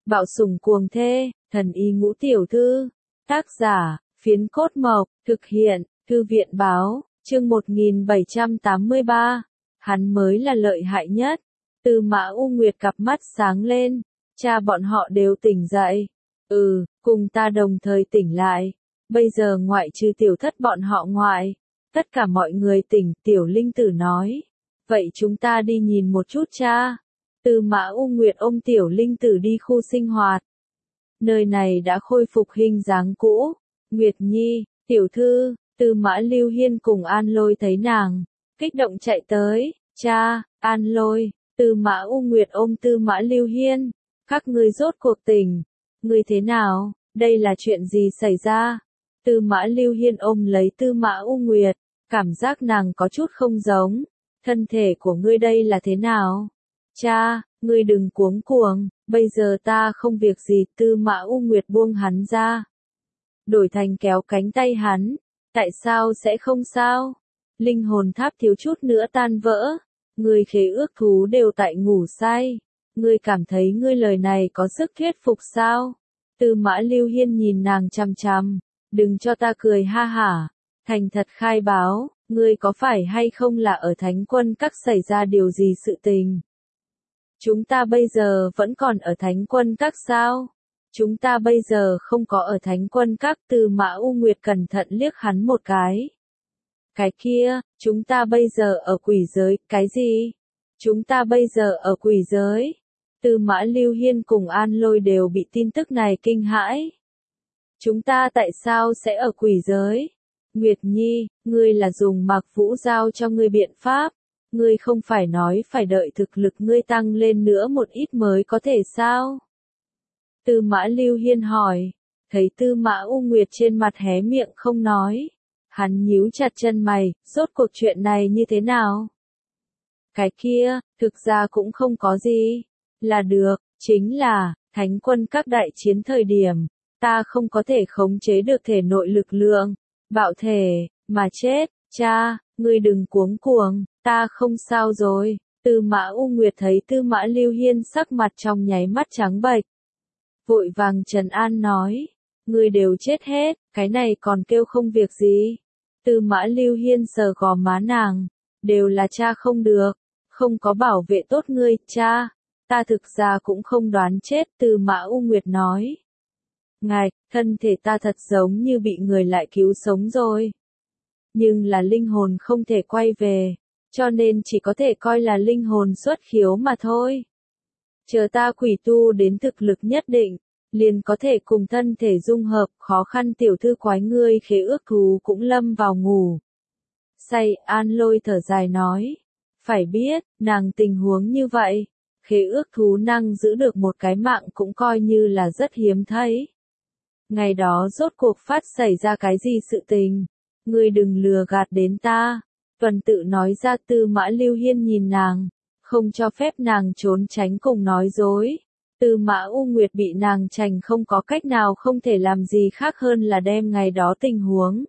Bạo sủng cuồng thê, thần y ngũ tiểu thư. Tác giả, Phiến Cốt Mộc, thực hiện, Thư viện báo, chương 1783. Hắn mới là lợi hại nhất. Tư Mã U Nguyệt cặp mắt sáng lên, cha bọn họ đều tỉnh dậy. Cùng ta đồng thời tỉnh lại. Bây giờ ngoại trừ tiểu thất bọn họ ngoại, tất cả mọi người tỉnh, tiểu linh tử nói. Vậy chúng ta đi nhìn một chút cha. Tư Mã U Nguyệt ôm tiểu linh tử đi khu sinh hoạt. Nơi này đã khôi phục hình dáng cũ. Nguyệt Nhi, tiểu thư, Tư Mã Lưu Hiên cùng An Lôi thấy nàng, kích động chạy tới. Cha, An Lôi, Tư Mã U Nguyệt ôm Tư Mã Lưu Hiên. Các ngươi rốt cuộc tỉnh. Ngươi thế nào, đây là chuyện gì xảy ra? Tư Mã Lưu Hiên ôm lấy Tư Mã U Nguyệt, cảm giác nàng có chút không giống. Thân thể của ngươi đây là thế nào? Cha, ngươi đừng cuống cuồng, bây giờ ta không việc gì. Tư Mã U Nguyệt buông hắn ra, đổi thành kéo cánh tay hắn. Tại sao sẽ không sao? Linh hồn tháp thiếu chút nữa tan vỡ. Ngươi khế ước thú đều tại ngủ say. Ngươi cảm thấy ngươi lời này có sức thuyết phục sao? Tư Mã Lưu Hiên nhìn nàng chằm chằm. Đừng cho ta cười ha hả. Thành thật khai báo, ngươi có phải hay không là ở Thánh Quân Các xảy ra điều gì sự tình? Chúng ta bây giờ vẫn còn ở Thánh Quân Các sao? Chúng ta bây giờ không có ở Thánh Quân Các. Tư Mã U Nguyệt cẩn thận liếc hắn một cái. Cái kia, chúng ta bây giờ ở quỷ giới. Cái gì? Chúng ta bây giờ ở quỷ giới. Tư Mã Lưu Hiên cùng An Lôi đều bị tin tức này kinh hãi. Chúng ta tại sao sẽ ở quỷ giới? Nguyệt Nhi, ngươi là dùng Mạc Vũ giao cho ngươi biện pháp. Ngươi không phải nói phải đợi thực lực ngươi tăng lên nữa một ít mới có thể sao? Tư Mã Lưu Hiên hỏi. Thấy Tư Mã U Nguyệt trên mặt hé miệng không nói. Hắn nhíu chặt chân mày, rốt cuộc chuyện này như thế nào? Cái kia, thực ra cũng không có gì. Là được, chính là, Thánh Quân Các đại chiến thời điểm, ta không có thể khống chế được thể nội lực lượng, bạo thể, mà chết. Cha, ngươi đừng cuống cuồng, ta không sao rồi. Tư Mã U Nguyệt thấy Tư Mã Lưu Hiên sắc mặt trong nháy mắt trắng bệch, vội vàng trấn an nói, ngươi đều chết hết, cái này còn kêu không việc gì. Tư Mã Lưu Hiên sờ gò má nàng, đều là cha không được, không có bảo vệ tốt ngươi. Cha, ta thực ra cũng không đoán chết. Tư Mã U Nguyệt nói. Ngài, thân thể ta thật giống như bị người lại cứu sống rồi. Nhưng là linh hồn không thể quay về, cho nên chỉ có thể coi là linh hồn xuất khiếu mà thôi. Chờ ta quỷ tu đến thực lực nhất định, liền có thể cùng thân thể dung hợp. Khó khăn tiểu thư quái ngươi khế ước thú cũng lâm vào ngủ say. An Lôi thở dài nói. Phải biết, nàng tình huống như vậy, khế ước thú năng giữ được một cái mạng cũng coi như là rất hiếm thấy. Ngày đó rốt cuộc phát xảy ra cái gì sự tình? Ngươi đừng lừa gạt đến ta. Tuần tự nói ra. Tư Mã Lưu Hiên nhìn nàng, không cho phép nàng trốn tránh cùng nói dối. Tư Mã U Nguyệt bị nàng chành không có cách nào, không thể làm gì khác hơn là đem ngày đó tình huống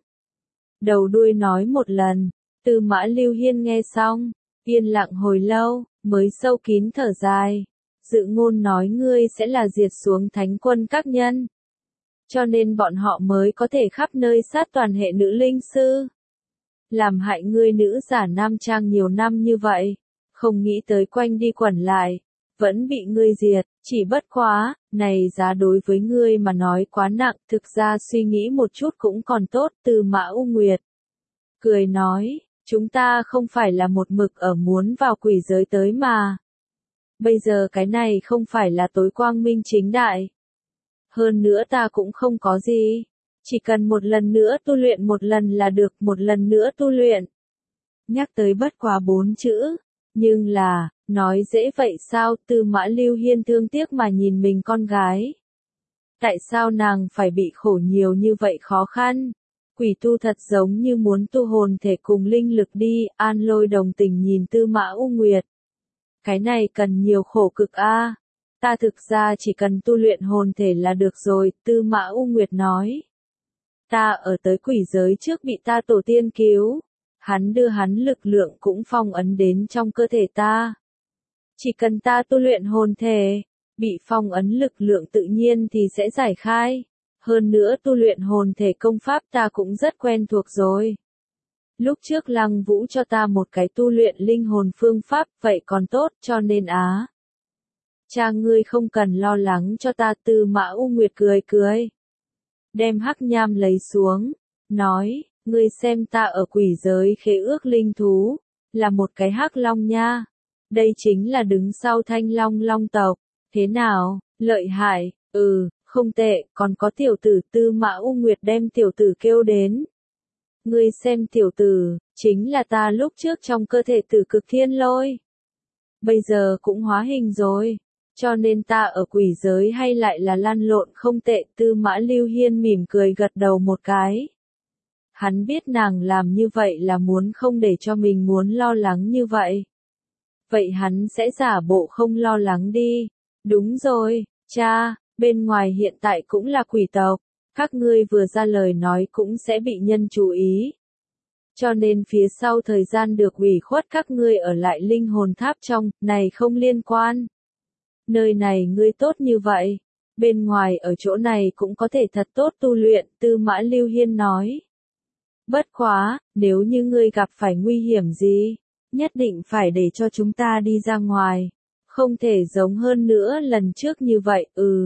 đầu đuôi nói một lần. Tư Mã Lưu Hiên nghe xong, yên lặng hồi lâu, mới sâu kín thở dài. Dự ngôn nói ngươi sẽ là diệt xuống Thánh Quân Các nhân, cho nên bọn họ mới có thể khắp nơi sát toàn hệ nữ linh sư, làm hại ngươi nữ giả nam trang nhiều năm như vậy, không nghĩ tới quanh đi quẩn lại, vẫn bị ngươi diệt. Chỉ bất quá, này giá đối với ngươi mà nói quá nặng. Thực ra suy nghĩ một chút cũng còn tốt. Tư Mã U Nguyệt cười nói, chúng ta không phải là một mực ở muốn vào quỷ giới tới mà. Bây giờ cái này không phải là tối quang minh chính đại. Hơn nữa ta cũng không có gì. Chỉ cần một lần nữa tu luyện một lần là được. Một lần nữa tu luyện. Nhắc tới bất quá 4 chữ. Nhưng là, nói dễ vậy sao? Tư Mã Lưu Hiên thương tiếc mà nhìn mình con gái. Tại sao nàng phải bị khổ nhiều như vậy khó khăn? Quỷ tu thật giống như muốn tu hồn thể cùng linh lực đi. An Lôi đồng tình nhìn Tư Mã U Nguyệt. Cái này cần nhiều khổ cực a. Ta thực ra chỉ cần tu luyện hồn thể là được rồi. Tư Mã U Nguyệt nói. Ta ở tới quỷ giới trước bị ta tổ tiên cứu. Hắn đưa hắn lực lượng cũng phong ấn đến trong cơ thể ta. Chỉ cần ta tu luyện hồn thể, Bị phong ấn lực lượng tự nhiên thì sẽ giải khai. Hơn nữa tu luyện hồn thể công pháp ta cũng rất quen thuộc rồi. Lúc trước Lăng Vũ cho ta một cái tu luyện linh hồn phương pháp, vậy còn tốt, cho nên cha ngươi không cần lo lắng cho ta. Tư Mã U Nguyệt cười cười. Đem hắc nham lấy xuống, nói, ngươi xem ta ở quỷ giới khế ước linh thú, là một cái hắc long nha. Đây chính là đứng sau Thanh Long long tộc, thế nào, lợi hại, không tệ, còn có tiểu tử. Tư Mã U Nguyệt đem tiểu tử kêu đến. Ngươi xem tiểu tử, chính là ta lúc trước trong cơ thể Tử Cực Thiên Lôi. Bây giờ cũng hóa hình rồi, cho nên ta ở quỷ giới hay lại là lăn lộn không tệ. Tư Mã Lưu Hiên mỉm cười gật đầu một cái. Hắn biết nàng làm như vậy là muốn không để cho mình muốn lo lắng như vậy. Vậy hắn sẽ giả bộ không lo lắng đi. Đúng rồi, cha, bên ngoài hiện tại cũng là quỷ tộc. Các ngươi vừa ra lời nói cũng sẽ bị nhân chú ý. Cho nên phía sau thời gian được ủy khuất các ngươi ở lại linh hồn tháp trong, này không liên quan. Nơi này ngươi tốt như vậy. Bên ngoài ở chỗ này cũng có thể thật tốt tu luyện. Tư Mã Lưu Hiên nói. Bất quá, nếu như ngươi gặp phải nguy hiểm gì, nhất định phải để cho chúng ta đi ra ngoài. Không thể giống hơn nữa lần trước như vậy.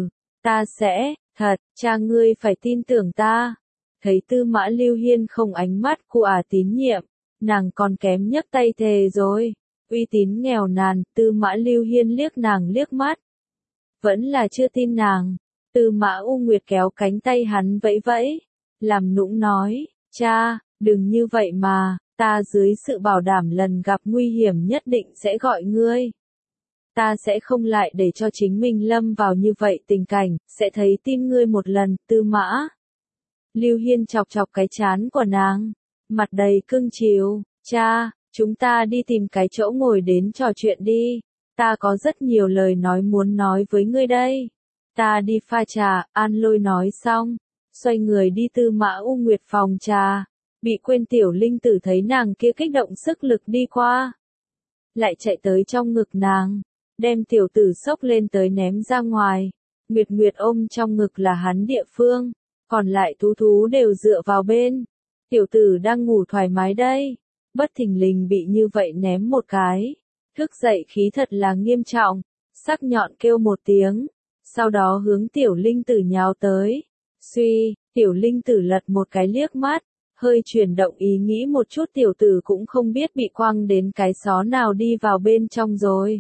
Ta sẽ, thật, cha ngươi phải tin tưởng ta. Thấy Tư Mã Lưu Hiên không ánh mắt của tín nhiệm, nàng còn kém nhấc tay thề rồi. Uy tín nghèo nàn. Tư Mã Lưu Hiên liếc nàng liếc mắt. Vẫn là chưa tin nàng. Tư Mã U Nguyệt kéo cánh tay hắn vẫy vẫy, làm nũng nói, cha, đừng như vậy mà, ta dưới sự bảo đảm lần gặp nguy hiểm nhất định sẽ gọi ngươi. Ta sẽ không lại để cho chính mình lâm vào như vậy tình cảnh, sẽ thấy tin ngươi một lần. Tư Mã Lưu Hiên chọc chọc cái trán của nàng, mặt đầy cưng chiều. Cha, chúng ta đi tìm cái chỗ ngồi đến trò chuyện đi. Ta có rất nhiều lời nói muốn nói với ngươi đây. Ta đi pha trà. An Lôi nói xong, xoay người đi Tư Mã U Nguyệt phòng trà. Bị quên tiểu linh tử thấy nàng kia kích động sức lực đi qua, lại chạy tới trong ngực nàng, đem tiểu tử xốc lên tới ném ra ngoài. Nguyệt Nguyệt ôm trong ngực là hắn địa phương, còn lại thú thú đều dựa vào bên. Tiểu tử đang ngủ thoải mái đây, bất thình lình bị như vậy ném một cái, thức dậy khí thật là nghiêm trọng, sắc nhọn kêu một tiếng, sau đó hướng tiểu linh tử nhào tới. Suy, tiểu linh tử lật một cái liếc mắt, hơi chuyển động ý nghĩ một chút. Tiểu tử cũng không biết bị quăng đến cái xó nào đi vào bên trong rồi.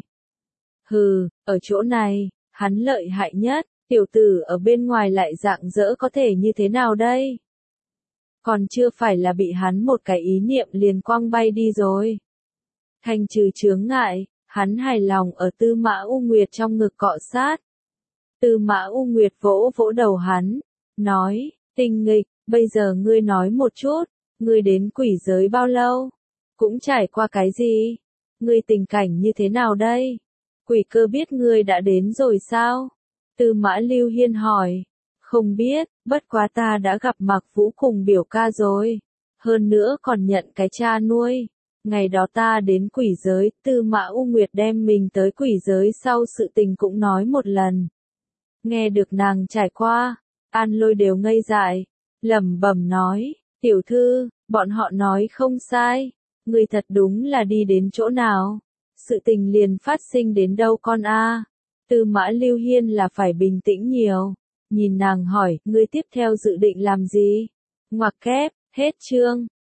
Ở chỗ này, hắn lợi hại nhất, tiểu tử ở bên ngoài lại rạng rỡ có thể như thế nào đây? Còn chưa phải là bị hắn một cái ý niệm liền quăng bay đi rồi. Thanh trừ chướng ngại, hắn hài lòng ở Tư Mã U Nguyệt trong ngực cọ sát. Tư Mã U Nguyệt vỗ vỗ đầu hắn, nói, tinh nghịch, bây giờ ngươi nói một chút, ngươi đến quỷ giới bao lâu? Cũng trải qua cái gì? Ngươi tình cảnh như thế nào đây? Quỷ cơ biết ngươi đã đến rồi sao? Tư Mã Lưu Hiên hỏi. Không biết, bất quá ta đã gặp Mạc Vũ cùng biểu ca rồi. Hơn nữa còn nhận cái cha nuôi. Ngày đó ta đến quỷ giới, Tư Mã U Nguyệt đem mình tới quỷ giới sau sự tình cũng nói một lần. Nghe được nàng trải qua, An Lôi đều ngây dại, lẩm bẩm nói, tiểu thư, bọn họ nói không sai, người thật đúng là đi đến chỗ nào, sự tình liền phát sinh đến đâu con a? Tư Mã Lưu Hiên là phải bình tĩnh nhiều, nhìn nàng hỏi, ngươi tiếp theo dự định làm gì? Ngoặc kép, hết chương.